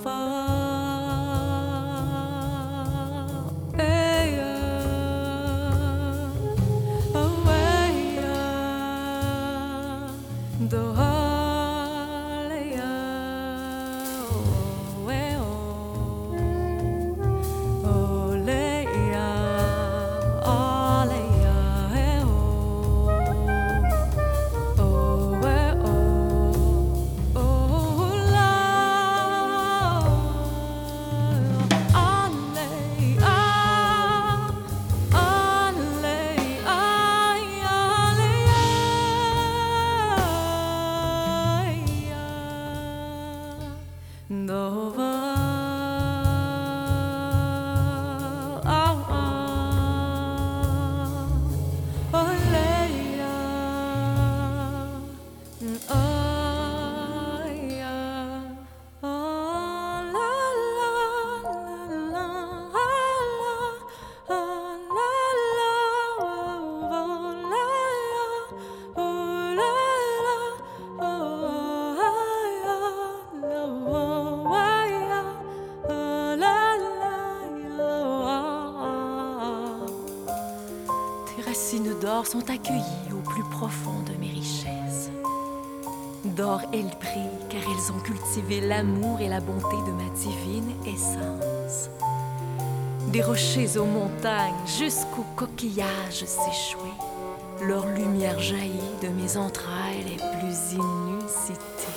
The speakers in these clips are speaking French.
Racines d'or sont accueillies au plus profond de mes richesses. D'or elles brillent car elles ont cultivé l'amour et la bonté de ma divine essence. Des rochers aux montagnes jusqu'aux coquillages échoués, leur lumière jaillit de mes entrailles les plus inusitées.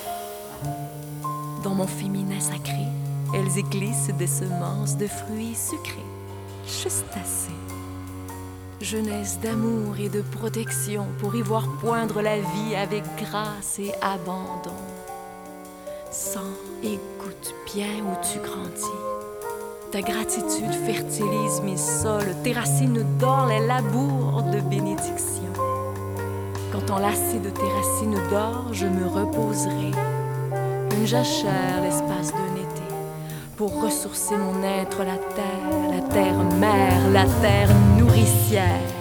Dans mon féminin sacré, elles églissent des semences de fruits sucrés, juste assez. Jeunesse d'amour et de protection pour y voir poindre la vie avec grâce et abandon. Sens et goûte bien où tu grandis. Ta gratitude fertilise mes sols, tes racines d'or les labourent de bénédiction. Quand enlacée de tes racines d'or, je me reposerai, une jachère l'espace d'un été, pour ressourcer mon être, la terre mère, la terre nourricière.